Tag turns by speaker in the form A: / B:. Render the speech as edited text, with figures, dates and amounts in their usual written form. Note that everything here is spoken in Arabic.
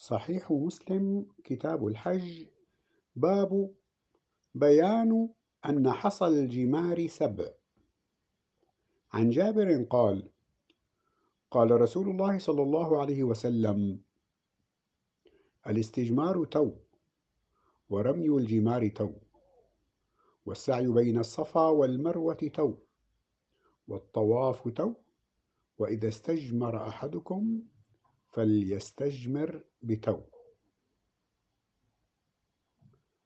A: صحيح مسلم كتاب الحج. باب بيان أن حصى الجمار سبع. عن جابر قال: قال رسول الله صلى الله عليه وسلم: الاستجمار تو، ورمي الجمار تو، والسعي بين الصفا والمروة تو، والطواف تو، وإذا استجمر أحدكم فليستجمر بتو.